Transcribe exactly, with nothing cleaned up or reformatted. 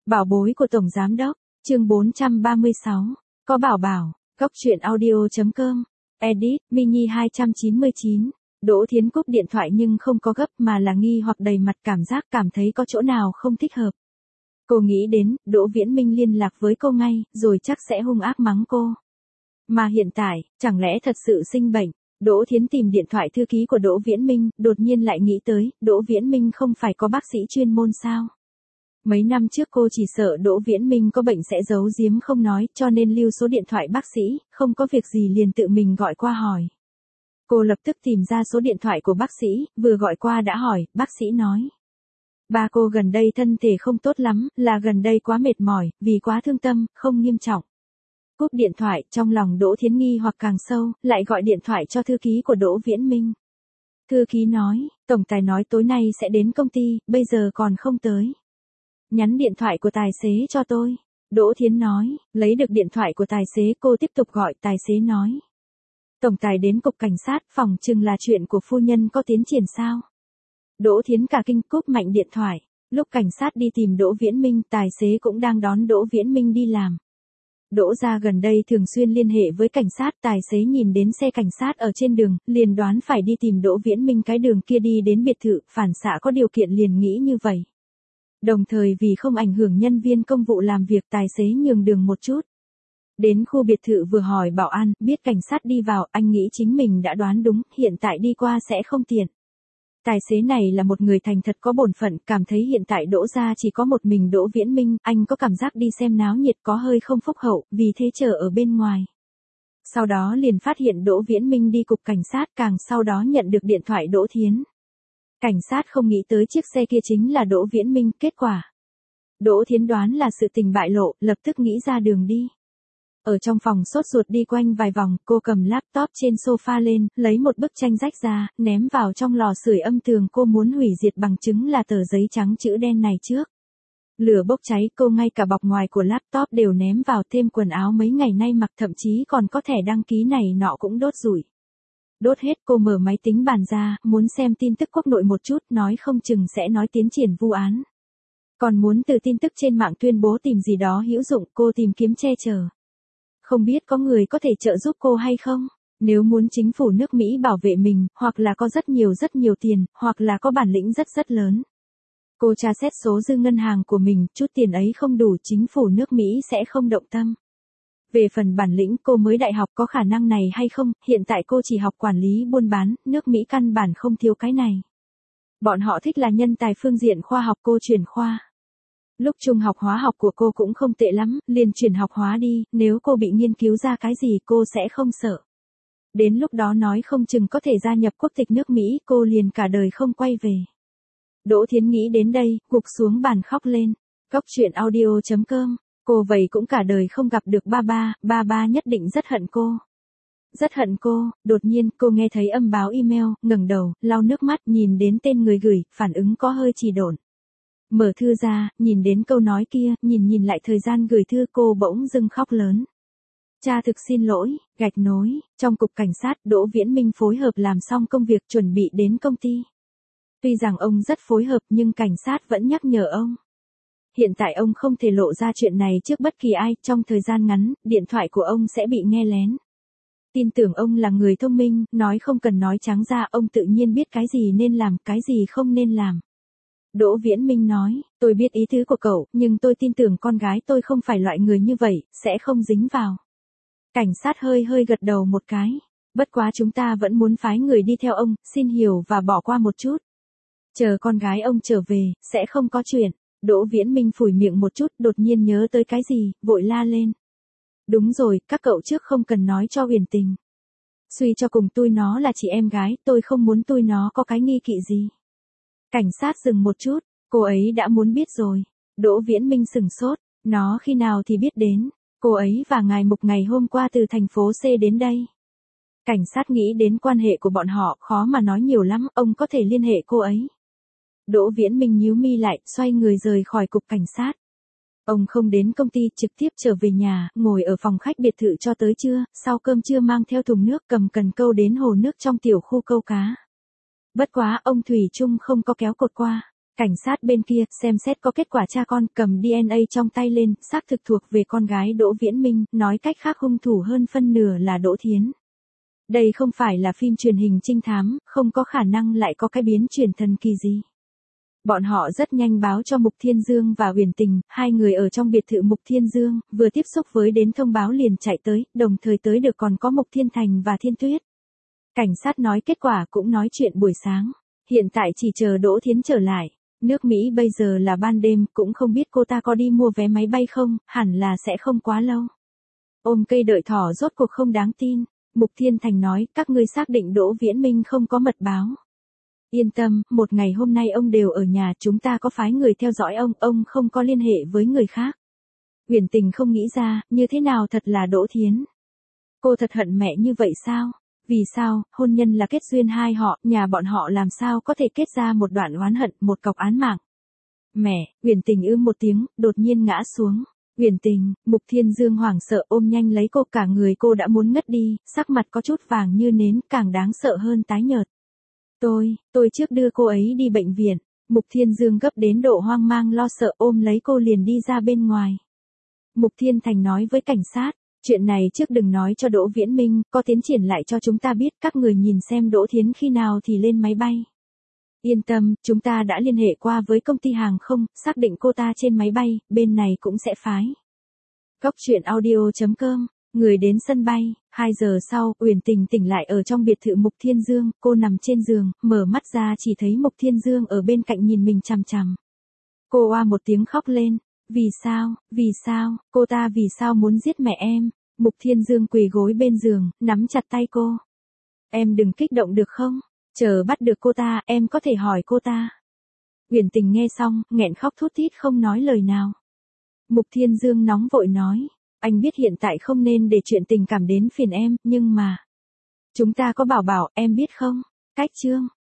Bảo bối của Tổng Giám Đốc, chương bốn trăm ba mươi sáu, có bảo bảo, góc truyện audio.com, edit, mini hai trăm chín mươi chín. Đỗ Thiến cúp điện thoại nhưng không có gấp mà là nghi hoặc đầy mặt cảm giác cảm thấy có chỗ nào không thích hợp. Cô nghĩ đến, Đỗ Viễn Minh liên lạc với cô ngay, rồi chắc sẽ hung ác mắng cô. Mà hiện tại, chẳng lẽ thật sự sinh bệnh? Đỗ Thiến tìm điện thoại thư ký của Đỗ Viễn Minh, đột nhiên lại nghĩ tới, Đỗ Viễn Minh không phải có bác sĩ chuyên môn sao? Mấy năm trước cô chỉ sợ Đỗ Viễn Minh có bệnh sẽ giấu giếm không nói, cho nên lưu số điện thoại bác sĩ, không có việc gì liền tự mình gọi qua hỏi. Cô lập tức tìm ra số điện thoại của bác sĩ, vừa gọi qua đã hỏi, bác sĩ nói. Ba cô gần đây thân thể không tốt lắm, là gần đây quá mệt mỏi, vì quá thương tâm, không nghiêm trọng. Cúp điện thoại, trong lòng Đỗ Thiến nghi hoặc càng sâu, lại gọi điện thoại cho thư ký của Đỗ Viễn Minh. Thư ký nói, tổng tài nói tối nay sẽ đến công ty, bây giờ còn không tới. Nhắn điện thoại của tài xế cho tôi. Đỗ Thiến nói, lấy được điện thoại của tài xế cô tiếp tục gọi, tài xế nói. Tổng tài đến cục cảnh sát, phòng chừng là chuyện của phu nhân có tiến triển sao? Đỗ Thiến cả kinh cúp mạnh điện thoại. Lúc cảnh sát đi tìm Đỗ Viễn Minh, tài xế cũng đang đón Đỗ Viễn Minh đi làm. Đỗ gia gần đây thường xuyên liên hệ với cảnh sát, tài xế nhìn đến xe cảnh sát ở trên đường, liền đoán phải đi tìm Đỗ Viễn Minh cái đường kia đi đến biệt thự, phản xạ có điều kiện liền nghĩ như vậy. Đồng thời vì không ảnh hưởng nhân viên công vụ làm việc, tài xế nhường đường một chút. Đến khu biệt thự vừa hỏi bảo an, biết cảnh sát đi vào, anh nghĩ chính mình đã đoán đúng, hiện tại đi qua sẽ không tiện. Tài xế này là một người thành thật có bổn phận, cảm thấy hiện tại Đỗ gia chỉ có một mình Đỗ Viễn Minh, anh có cảm giác đi xem náo nhiệt có hơi không phúc hậu, vì thế chờ ở bên ngoài. Sau đó liền phát hiện Đỗ Viễn Minh đi cục cảnh sát, càng sau đó nhận được điện thoại Đỗ Thiến. Cảnh sát không nghĩ tới chiếc xe kia chính là Đỗ Viễn Minh, kết quả. Đỗ Thiến đoán là sự tình bại lộ, lập tức nghĩ ra đường đi. Ở trong phòng sốt ruột đi quanh vài vòng, cô cầm laptop trên sofa lên, lấy một bức tranh rách ra, ném vào trong lò sưởi âm tường, cô muốn hủy diệt bằng chứng là tờ giấy trắng chữ đen này trước. Lửa bốc cháy, cô ngay cả bọc ngoài của laptop đều ném vào, thêm quần áo mấy ngày nay mặc, thậm chí còn có thẻ đăng ký này nọ cũng đốt rủi. Đốt hết, cô mở máy tính bàn ra, muốn xem tin tức quốc nội một chút, nói không chừng sẽ nói tiến triển vụ án. Còn muốn từ tin tức trên mạng tuyên bố tìm gì đó hữu dụng, cô tìm kiếm che chở. Không biết có người có thể trợ giúp cô hay không? Nếu muốn chính phủ nước Mỹ bảo vệ mình, hoặc là có rất nhiều rất nhiều tiền, hoặc là có bản lĩnh rất rất lớn. Cô tra xét số dư ngân hàng của mình, chút tiền ấy không đủ, chính phủ nước Mỹ sẽ không động tâm. Về phần bản lĩnh, cô mới đại học có khả năng này hay không, hiện tại cô chỉ học quản lý buôn bán, nước Mỹ căn bản không thiếu cái này. Bọn họ thích là nhân tài phương diện khoa học, cô chuyển khoa. Lúc trung học hóa học của cô cũng không tệ lắm, liền chuyển học hóa đi, nếu cô bị nghiên cứu ra cái gì cô sẽ không sợ. Đến lúc đó nói không chừng có thể gia nhập quốc tịch nước Mỹ, cô liền cả đời không quay về. Đỗ Thiến nghĩ đến đây, gục xuống bàn khóc lên. Góc truyện audio.com, cô vậy cũng cả đời không gặp được ba ba, ba ba nhất định rất hận cô. Rất hận cô, đột nhiên cô nghe thấy âm báo email, ngẩng đầu, lau nước mắt, nhìn đến tên người gửi, phản ứng có hơi trì độn. Mở thư ra, nhìn đến câu nói kia, nhìn nhìn lại thời gian gửi thư, cô bỗng dưng khóc lớn. Cha thực xin lỗi, gạch nối, trong cục cảnh sát, Đỗ Viễn Minh phối hợp làm xong công việc chuẩn bị đến công ty. Tuy rằng ông rất phối hợp nhưng cảnh sát vẫn nhắc nhở ông. Hiện tại ông không thể lộ ra chuyện này trước bất kỳ ai, trong thời gian ngắn, điện thoại của ông sẽ bị nghe lén. Tin tưởng ông là người thông minh, nói không cần nói trắng ra, ông tự nhiên biết cái gì nên làm, cái gì không nên làm. Đỗ Viễn Minh nói, tôi biết ý tứ của cậu, nhưng tôi tin tưởng con gái tôi không phải loại người như vậy, sẽ không dính vào. Cảnh sát hơi hơi gật đầu một cái. Bất quá chúng ta vẫn muốn phái người đi theo ông, xin hiểu và bỏ qua một chút. Chờ con gái ông trở về, sẽ không có chuyện. Đỗ Viễn Minh phủi miệng một chút, đột nhiên nhớ tới cái gì, vội la lên. Đúng rồi, các cậu trước không cần nói cho Huyền Tình. Suy cho cùng tôi nó là chị em gái, tôi không muốn tôi nó có cái nghi kỵ gì. Cảnh sát dừng một chút, cô ấy đã muốn biết rồi. Đỗ Viễn Minh sừng sốt, nó khi nào thì biết đến. Cô ấy và ngài Mục ngày hôm qua từ thành phố C đến đây. Cảnh sát nghĩ đến quan hệ của bọn họ, khó mà nói nhiều lắm, ông có thể liên hệ cô ấy. Đỗ Viễn Minh nhíu mi lại, xoay người rời khỏi cục cảnh sát. Ông không đến công ty, trực tiếp trở về nhà, ngồi ở phòng khách biệt thự cho tới trưa, sau cơm trưa mang theo thùng nước, cầm cần câu đến hồ nước trong tiểu khu câu cá. Bất quá, ông thủy chung không có kéo cột qua. Cảnh sát bên kia, xem xét có kết quả cha con, cầm đê en a trong tay lên, xác thực thuộc về con gái Đỗ Viễn Minh, nói cách khác hung thủ hơn phân nửa là Đỗ Thiến. Đây không phải là phim truyền hình trinh thám, không có khả năng lại có cái biến chuyển thần kỳ gì. Bọn họ rất nhanh báo cho Mục Thiên Dương và Uyển Tình, hai người ở trong biệt thự Mục Thiên Dương, vừa tiếp xúc với đến thông báo liền chạy tới, đồng thời tới được còn có Mục Thiên Thành và Thiên Tuyết. Cảnh sát nói kết quả cũng nói chuyện buổi sáng, hiện tại chỉ chờ Đỗ Thiến trở lại. Nước Mỹ bây giờ là ban đêm, cũng không biết cô ta có đi mua vé máy bay không, hẳn là sẽ không quá lâu. Ôm cây đợi thỏ rốt cuộc không đáng tin. Mục Thiên Thành nói, các ngươi xác định Đỗ Viễn Minh không có mật báo. Yên tâm, một ngày hôm nay ông đều ở nhà, chúng ta có phái người theo dõi ông, ông không có liên hệ với người khác. Uyển Tình không nghĩ ra, như thế nào thật là Đỗ Thiến. Cô thật hận mẹ như vậy sao? Vì sao, hôn nhân là kết duyên hai họ, nhà bọn họ làm sao có thể kết ra một đoạn oán hận, một cọc án mạng. Mẹ, Uyển Tình ư một tiếng, đột nhiên ngã xuống. Uyển Tình, Mục Thiên Dương hoảng sợ ôm nhanh lấy cô, cả người cô đã muốn ngất đi, sắc mặt có chút vàng như nến, càng đáng sợ hơn tái nhợt. Tôi, tôi trước đưa cô ấy đi bệnh viện. Mục Thiên Dương gấp đến độ hoang mang lo sợ ôm lấy cô liền đi ra bên ngoài. Mục Thiên Thành nói với cảnh sát, chuyện này trước đừng nói cho Đỗ Viễn Minh, có tiến triển lại cho chúng ta biết, các người nhìn xem Đỗ Thiến khi nào thì lên máy bay. Yên tâm, chúng ta đã liên hệ qua với công ty hàng không, xác định cô ta trên máy bay, bên này cũng sẽ phái. Góc truyện audio chấm com, người đến sân bay, hai giờ sau, Uyển Tình tỉnh lại ở trong biệt thự Mục Thiên Dương, cô nằm trên giường, mở mắt ra chỉ thấy Mục Thiên Dương ở bên cạnh nhìn mình chằm chằm. Cô oa một tiếng khóc lên, vì sao, vì sao, cô ta vì sao muốn giết mẹ em? Mục Thiên Dương quỳ gối bên giường, nắm chặt tay cô. Em đừng kích động được không? Chờ bắt được cô ta, em có thể hỏi cô ta. Uyển Tình nghe xong, nghẹn khóc thút thít không nói lời nào. Mục Thiên Dương nóng vội nói, anh biết hiện tại không nên để chuyện tình cảm đến phiền em, nhưng mà... Chúng ta có bảo bảo, em biết không? Cách chương.